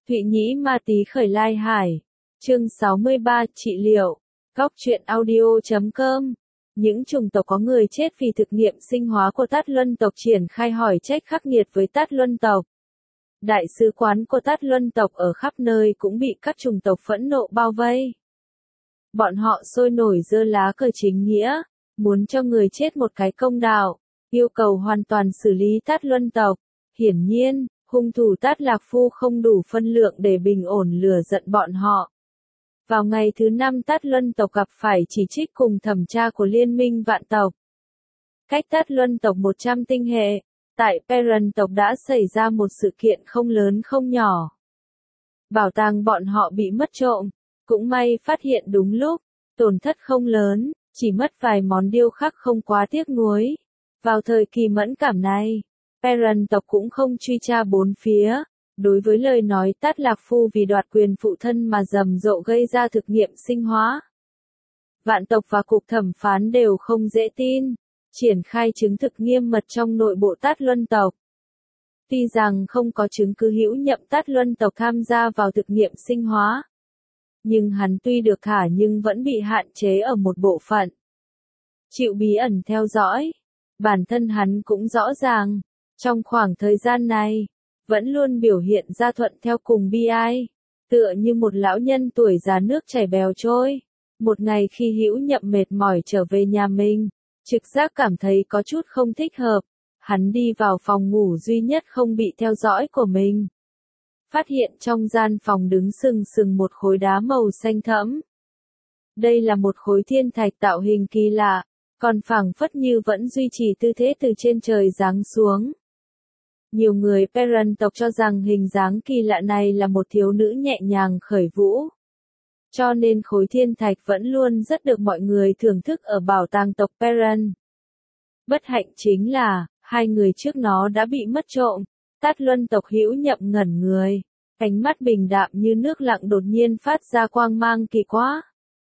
Thụy Nhĩ Ma Tí Khởi Lai Hải. Chương 63 Trị liệu. Góc truyện audio.com. Những chủng tộc có người chết vì thực nghiệm sinh hóa của Tát Luân tộc triển khai hỏi trách khắc nghiệt với Tát Luân tộc. Đại sứ quán của Tát Luân tộc ở khắp nơi cũng bị các chủng tộc phẫn nộ bao vây. Bọn họ sôi nổi giơ lá cờ chính nghĩa, muốn cho người chết một cái công đạo, yêu cầu hoàn toàn xử lý Tát Luân tộc. Hiển nhiên, hung thủ Tát Lạc Phu không đủ phân lượng để bình ổn lửa giận bọn họ. Vào ngày thứ 5 Tát Luân tộc gặp phải chỉ trích cùng thẩm tra của Liên minh Vạn tộc. Cách Tát Luân tộc 100 tinh hệ, tại Perun tộc đã xảy ra một sự kiện không lớn không nhỏ. Bảo tàng bọn họ bị mất trộm, cũng may phát hiện đúng lúc, tổn thất không lớn, chỉ mất vài món điêu khắc không quá tiếc nuối. Vào thời kỳ mẫn cảm này, Perun tộc cũng không truy tra bốn phía. Đối với lời nói Tát Lạc Phu vì đoạt quyền phụ thân mà rầm rộ gây ra thực nghiệm sinh hóa, Vạn tộc và cục thẩm phán đều không dễ tin, triển khai chứng thực nghiêm mật trong nội bộ Tát Luân tộc. Tuy rằng không có chứng cứ hữu nhậm Tát Luân tộc tham gia vào thực nghiệm sinh hóa, nhưng hắn tuy được thả nhưng vẫn bị hạn chế ở một bộ phận. Chịu bí ẩn theo dõi, bản thân hắn cũng rõ ràng, trong khoảng thời gian này, vẫn luôn biểu hiện ra thuận theo cùng bi ai, tựa như một lão nhân tuổi già nước chảy bèo trôi. Một ngày khi hữu nhậm mệt mỏi trở về nhà mình, trực giác cảm thấy có chút không thích hợp, hắn đi vào phòng ngủ duy nhất không bị theo dõi của mình. Phát hiện trong gian phòng đứng sừng sừng một khối đá màu xanh thẫm. Đây là một khối thiên thạch tạo hình kỳ lạ, còn phảng phất như vẫn duy trì tư thế từ trên trời giáng xuống. Nhiều người Perun tộc cho rằng hình dáng kỳ lạ này là một thiếu nữ nhẹ nhàng khởi vũ. Cho nên khối thiên thạch vẫn luôn rất được mọi người thưởng thức ở bảo tàng tộc Perun. Bất hạnh chính là, 2 người trước nó đã bị mất trộm. Tát Luân tộc hữu nhậm ngẩn người, ánh mắt bình đạm như nước lặng đột nhiên phát ra quang mang kỳ quá.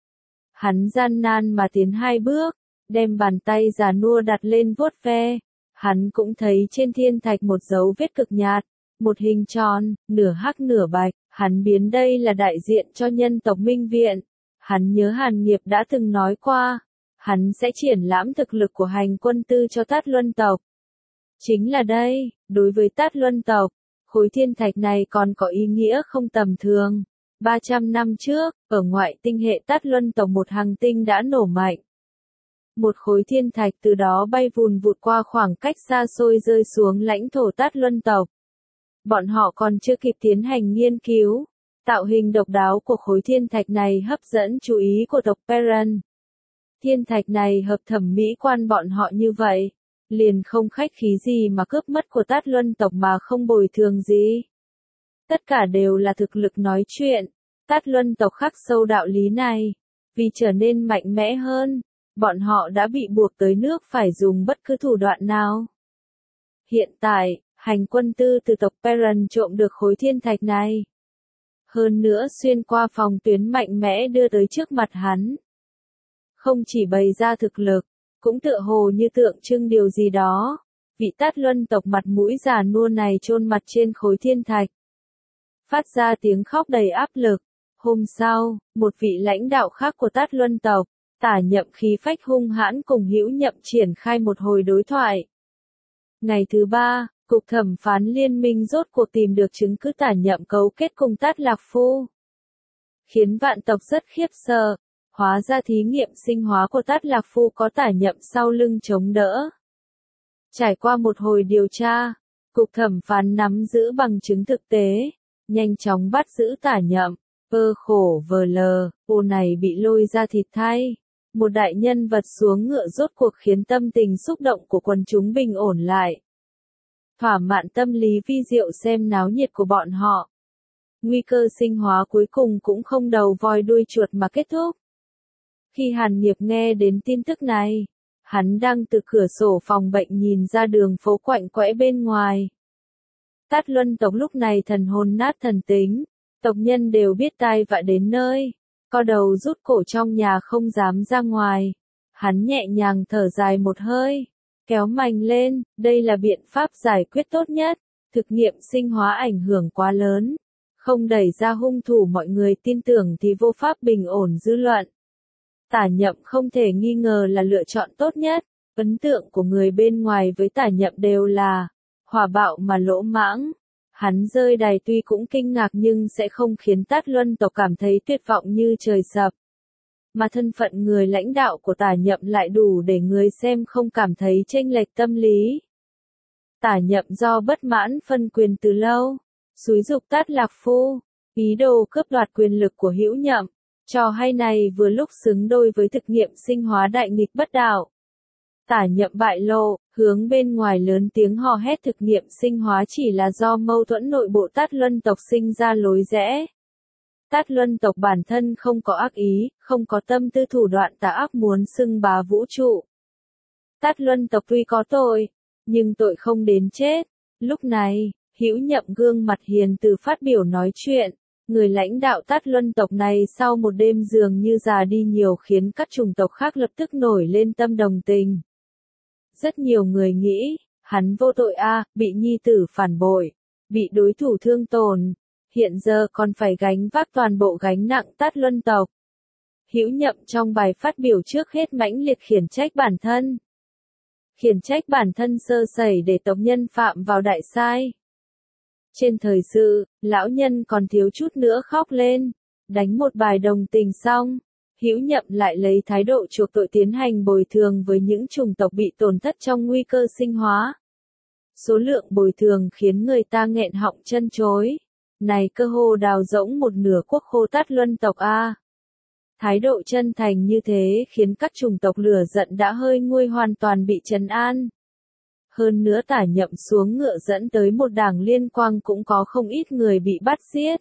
Hắn gian nan mà tiến 2 bước, đem bàn tay già nua đặt lên vuốt ve. Hắn cũng thấy trên thiên thạch một dấu vết cực nhạt, một hình tròn, nửa hắc nửa bạch. Hắn biến đây là đại diện cho nhân tộc Minh Viện. Hắn nhớ Hàn Nghiệp đã từng nói qua, hắn sẽ triển lãm thực lực của hành quân tư cho Tát Luân tộc. Chính là đây, đối với Tát Luân tộc, khối thiên thạch này còn có ý nghĩa không tầm thường. 300 năm trước, ở ngoại tinh hệ Tát Luân tộc một hành tinh đã nổ mạnh. Một khối thiên thạch từ đó bay vùn vụt qua khoảng cách xa xôi rơi xuống lãnh thổ Tát Luân tộc. Bọn họ còn chưa kịp tiến hành nghiên cứu, tạo hình độc đáo của khối thiên thạch này hấp dẫn chú ý của tộc Perun. Thiên thạch này hợp thẩm mỹ quan bọn họ như vậy, liền không khách khí gì mà cướp mất của Tát Luân tộc mà không bồi thường gì. Tất cả đều là thực lực nói chuyện. Tát Luân tộc khắc sâu đạo lý này, vì trở nên mạnh mẽ hơn, bọn họ đã bị buộc tới nước phải dùng bất cứ thủ đoạn nào. Hiện tại, hành quân tư từ tộc Perun trộm được khối thiên thạch này. Hơn nữa xuyên qua phòng tuyến mạnh mẽ đưa tới trước mặt hắn. Không chỉ bày ra thực lực, cũng tựa hồ như tượng trưng điều gì đó. Vị Tát Luân tộc mặt mũi già nua này chôn mặt trên khối thiên thạch, phát ra tiếng khóc đầy áp lực. Hôm sau, một vị lãnh đạo khác của Tát Luân tộc, Tả Nhậm khí phách hung hãn cùng hữu nhậm triển khai một hồi đối thoại. Ngày thứ 3, Cục thẩm phán liên minh rốt cuộc tìm được chứng cứ Tả Nhậm cấu kết cùng Tát Lạc Phu. Khiến vạn tộc rất khiếp sợ, hóa ra thí nghiệm sinh hóa của Tát Lạc Phu có Tả Nhậm sau lưng chống đỡ. Trải qua một hồi điều tra, Cục thẩm phán nắm giữ bằng chứng thực tế, nhanh chóng bắt giữ Tả Nhậm. Vơ khổ vờ lờ, cô này bị lôi ra thịt thay. Một đại nhân vật xuống ngựa rốt cuộc khiến tâm tình xúc động của quần chúng bình ổn lại. Thỏa mãn tâm lý vi diệu xem náo nhiệt của bọn họ. Nguy cơ sinh hóa cuối cùng cũng không đầu voi đuôi chuột mà kết thúc. Khi Hàn Nghiệp nghe đến tin tức này, hắn đang từ cửa sổ phòng bệnh nhìn ra đường phố quạnh quẽ bên ngoài. Tát Luân tộc lúc này thần hồn nát thần tính, tộc nhân đều biết tai vạ đến nơi, co đầu rút cổ trong nhà không dám ra ngoài. Hắn nhẹ nhàng thở dài một hơi, kéo mành lên, đây là biện pháp giải quyết tốt nhất, thực nghiệm sinh hóa ảnh hưởng quá lớn, không đẩy ra hung thủ mọi người tin tưởng thì vô pháp bình ổn dư luận. Tả Nhậm không thể nghi ngờ là lựa chọn tốt nhất, ấn tượng của người bên ngoài với Tả Nhậm đều là hỏa bạo mà lỗ mãng. Hắn rơi đài tuy cũng kinh ngạc nhưng sẽ không khiến Tát Luân tộc cảm thấy tuyệt vọng như trời sập. Mà thân phận người lãnh đạo của Tả Nhậm lại đủ để người xem không cảm thấy chênh lệch tâm lý. Tả Nhậm do bất mãn phân quyền từ lâu, xúi giục Tát Lạc Phu, ý đồ cướp đoạt quyền lực của Hữu Nhậm. Trò hay này vừa lúc xứng đôi với thực nghiệm sinh hóa đại nghịch bất đạo. Tả Nhậm bại lộ, hướng bên ngoài lớn tiếng hò hét thực nghiệm sinh hóa chỉ là do mâu thuẫn nội bộ Tát Luân tộc sinh ra lối rẽ. Tát Luân tộc bản thân không có ác ý, không có tâm tư thủ đoạn tà ác muốn xưng bá vũ trụ. Tát Luân tộc tuy có tội, nhưng tội không đến chết. Lúc này, Hữu Nhậm gương mặt hiền từ phát biểu nói chuyện. Người lãnh đạo Tát Luân tộc này sau một đêm dường như già đi nhiều khiến các chủng tộc khác lập tức nổi lên tâm đồng tình. Rất nhiều người nghĩ, hắn vô tội bị nhi tử phản bội, bị đối thủ thương tổn, hiện giờ còn phải gánh vác toàn bộ gánh nặng Tát Luân tộc. Hữu Nhậm trong bài phát biểu trước hết mãnh liệt khiển trách bản thân. Khiển trách bản thân sơ sẩy để tộc nhân phạm vào đại sai. Trên thời sự, lão nhân còn thiếu chút nữa khóc lên, đánh một bài đồng tình xong, Hữu Nhậm lại lấy thái độ chuộc tội tiến hành bồi thường với những chủng tộc bị tổn thất trong nguy cơ sinh hóa. Số lượng bồi thường khiến người ta nghẹn họng chân chối. Này cơ hồ đào rỗng một nửa quốc khô Tát Luân tộc Thái độ chân thành như thế khiến các chủng tộc lửa giận đã hơi nguôi hoàn toàn bị trấn an. Hơn nữa Tả Nhậm xuống ngựa dẫn tới một đảng liên quang cũng có không ít người bị bắt giết.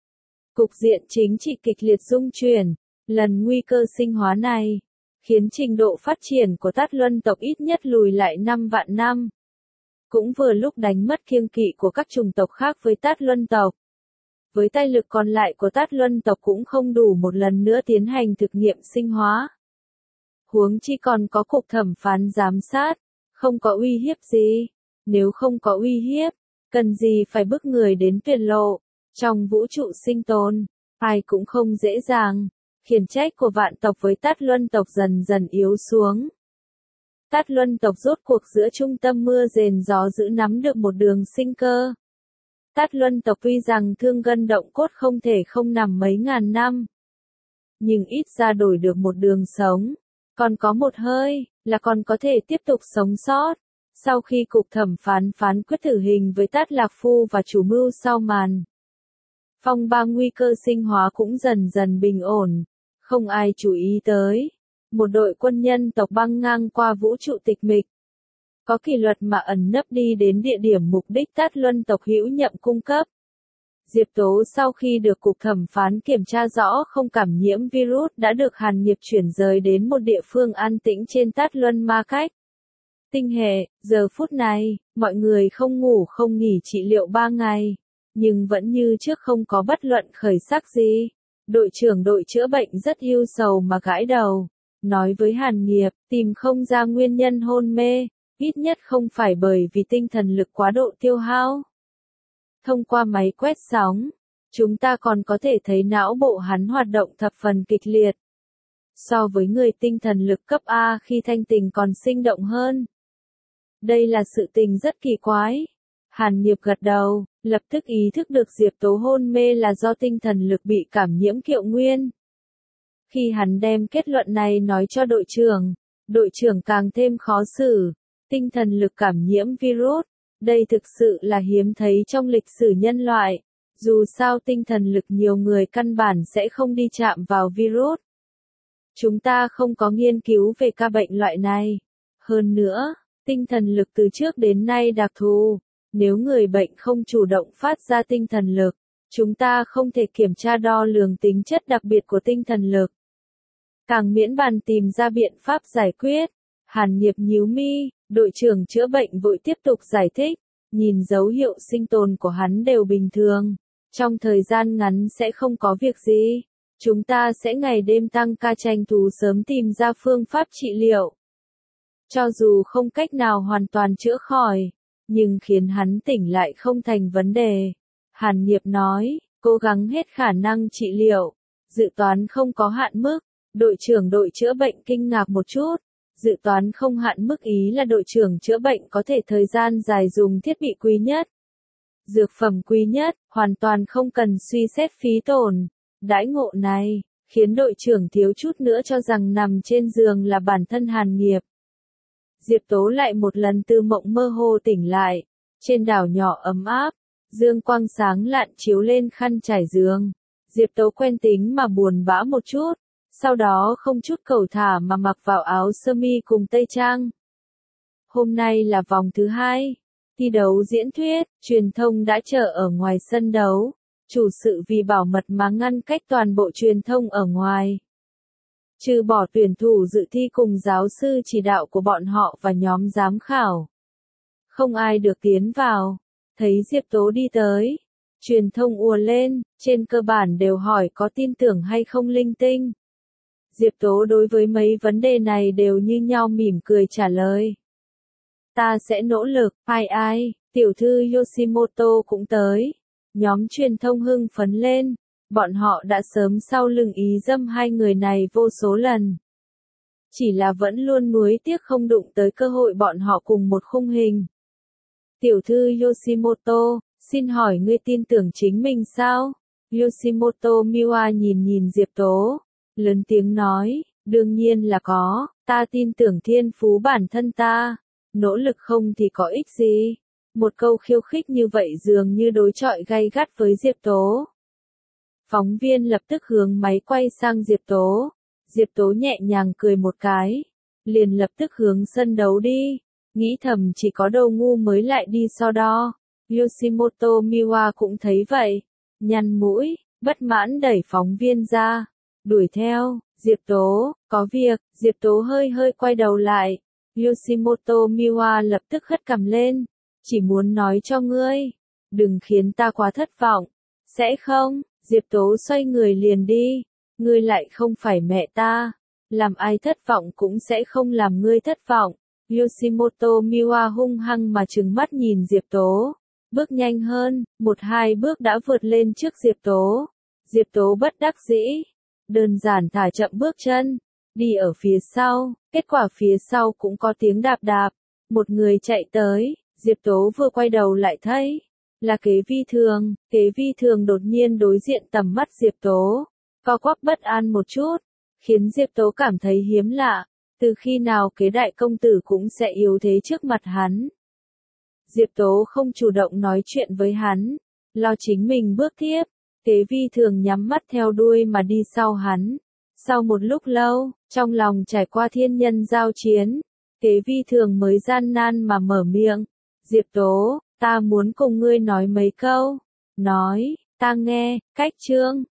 Cục diện chính trị kịch liệt rung chuyển, lần nguy cơ sinh hóa này, khiến trình độ phát triển của Tát Luân tộc ít nhất lùi lại 5 vạn năm. Cũng vừa lúc đánh mất kiêng kỵ của các chủng tộc khác với Tát Luân tộc. Với tài lực còn lại của Tát Luân tộc cũng không đủ một lần nữa tiến hành thực nghiệm sinh hóa. Huống chi còn có cục thẩm phán giám sát, không có uy hiếp gì. Nếu không có uy hiếp, cần gì phải bức người đến tuyệt lộ. Trong vũ trụ sinh tồn, ai cũng không dễ dàng. Khiển trách của vạn tộc với Tát Luân tộc dần dần yếu xuống. Tát Luân tộc rốt cuộc giữa trung tâm mưa rền gió dữ nắm được một đường sinh cơ. Tát Luân tộc tuy rằng thương gân động cốt không thể không nằm mấy ngàn năm, nhưng ít ra đổi được một đường sống, còn có một hơi, là còn có thể tiếp tục sống sót. Sau khi cục thẩm phán phán quyết tử hình với Tát Lạc Phu và chủ mưu sau màn, phong ba nguy cơ sinh hóa cũng dần dần bình ổn, không ai chú ý tới. Một đội quân nhân tộc băng ngang qua vũ trụ tịch mịch. Có kỷ luật mà ẩn nấp đi đến địa điểm mục đích Tát Luân tộc Hữu Nhậm cung cấp. Diệp Tố sau khi được cục thẩm phán kiểm tra rõ không cảm nhiễm virus đã được Hàn Nghiệp chuyển rời đến một địa phương an tĩnh trên Tát Luân Ma Cách. Tinh hệ, giờ phút này, mọi người không ngủ không nghỉ trị liệu 3 ngày, nhưng vẫn như trước không có bất luận khởi sắc gì. Đội trưởng đội chữa bệnh rất ưu sầu mà gãi đầu, nói với Hàn Nghiệp, tìm không ra nguyên nhân hôn mê, ít nhất không phải bởi vì tinh thần lực quá độ tiêu hao. Thông qua máy quét sóng, chúng ta còn có thể thấy não bộ hắn hoạt động thập phần kịch liệt. So với người tinh thần lực cấp A khi thanh tình còn sinh động hơn. Đây là sự tình rất kỳ quái. Hàn Nghiệp gật đầu, lập tức ý thức được Diệp Tố hôn mê là do tinh thần lực bị cảm nhiễm kiệu nguyên. Khi hắn đem kết luận này nói cho đội trưởng càng thêm khó xử. Tinh thần lực cảm nhiễm virus, đây thực sự là hiếm thấy trong lịch sử nhân loại. Dù sao tinh thần lực nhiều người căn bản sẽ không đi chạm vào virus. Chúng ta không có nghiên cứu về ca bệnh loại này. Hơn nữa, tinh thần lực từ trước đến nay đặc thù. Nếu người bệnh không chủ động phát ra tinh thần lực, chúng ta không thể kiểm tra đo lường tính chất đặc biệt của tinh thần lực. Càng miễn bàn tìm ra biện pháp giải quyết. Hàn Nghiệp nhíu mi, đội trưởng chữa bệnh vội tiếp tục giải thích, nhìn dấu hiệu sinh tồn của hắn đều bình thường, trong thời gian ngắn sẽ không có việc gì, chúng ta sẽ ngày đêm tăng ca tranh thủ sớm tìm ra phương pháp trị liệu. Cho dù không cách nào hoàn toàn chữa khỏi, nhưng khiến hắn tỉnh lại không thành vấn đề. Hàn Nghiệp nói, Cố gắng hết khả năng trị liệu. Dự toán không có hạn mức. Đội trưởng đội chữa bệnh kinh ngạc một chút. Dự toán không hạn mức ý là đội trưởng chữa bệnh có thể thời gian dài dùng thiết bị quý nhất. Dược phẩm quý nhất, hoàn toàn không cần suy xét phí tổn. Đãi ngộ này, khiến đội trưởng thiếu chút nữa cho rằng nằm trên giường là bản thân hàn nghiệp. Diệp Tố lại một lần từ mộng mơ hồ tỉnh lại. Trên đảo nhỏ ấm áp, dương quang sáng lạn chiếu lên khăn trải giường. Diệp Tố quen tính mà buồn bã một chút, sau đó không chút cầu thả mà mặc vào áo sơ mi cùng tây trang. Hôm nay là vòng thứ 2. Thi đấu diễn thuyết, truyền thông đã chờ ở ngoài sân đấu. Chủ sự vì bảo mật mà ngăn cách toàn bộ truyền thông ở ngoài. Trừ bỏ tuyển thủ dự thi cùng giáo sư chỉ đạo của bọn họ và nhóm giám khảo. Không ai được tiến vào. Thấy Diệp Tố đi tới. Truyền thông ùa lên, trên cơ bản đều hỏi có tin tưởng hay không linh tinh. Diệp Tố đối với mấy vấn đề này đều như nhau mỉm cười trả lời. Ta sẽ nỗ lực, ai, tiểu thư Yoshimoto cũng tới. Nhóm truyền thông hưng phấn lên, bọn họ đã sớm sau lưng ý dâm hai người này vô số lần. Chỉ là vẫn luôn nuối tiếc không đụng tới cơ hội bọn họ cùng một khung hình. Tiểu thư Yoshimoto, xin hỏi ngươi tin tưởng chính mình sao? Yoshimoto Miwa nhìn Diệp Tố, lớn tiếng nói, đương nhiên là có, ta tin tưởng thiên phú bản thân ta, nỗ lực không thì có ích gì. Một câu khiêu khích như vậy dường như đối chọi gay gắt với Diệp Tố. Phóng viên lập tức hướng máy quay sang Diệp Tố. Diệp Tố nhẹ nhàng cười một cái, liền lập tức hướng sân đấu đi, nghĩ thầm chỉ có đầu ngu mới lại đi so đo. Yoshimoto Miwa cũng thấy vậy, nhăn mũi, bất mãn đẩy phóng viên ra, đuổi theo. Diệp Tố, có việc. Diệp Tố hơi quay đầu lại. Yoshimoto Miwa lập tức hất cằm lên, chỉ muốn nói cho ngươi, đừng khiến ta quá thất vọng. Sẽ không? Diệp Tố xoay người liền đi, ngươi lại không phải mẹ ta, làm ai thất vọng cũng sẽ không làm ngươi thất vọng. Yoshimoto Miwa hung hăng mà trừng mắt nhìn Diệp Tố, bước nhanh hơn, 1-2 bước đã vượt lên trước Diệp Tố. Diệp Tố bất đắc dĩ, đơn giản thả chậm bước chân, đi ở phía sau, kết quả phía sau cũng có tiếng đạp đạp, một người chạy tới, Diệp Tố vừa quay đầu lại thấy, là Kế Vi Thường đột nhiên đối diện tầm mắt Diệp Tố, co quắp bất an một chút, khiến Diệp Tố cảm thấy hiếm lạ, từ khi nào Kế đại công tử cũng sẽ yếu thế trước mặt hắn. Diệp Tố không chủ động nói chuyện với hắn, lo chính mình bước tiếp, Kế Vi Thường nhắm mắt theo đuôi mà đi sau hắn. Sau một lúc lâu, trong lòng trải qua thiên nhân giao chiến, Kế Vi Thường mới gian nan mà mở miệng, Diệp Tố, ta muốn cùng ngươi nói mấy câu. Nói, ta nghe. Cách chương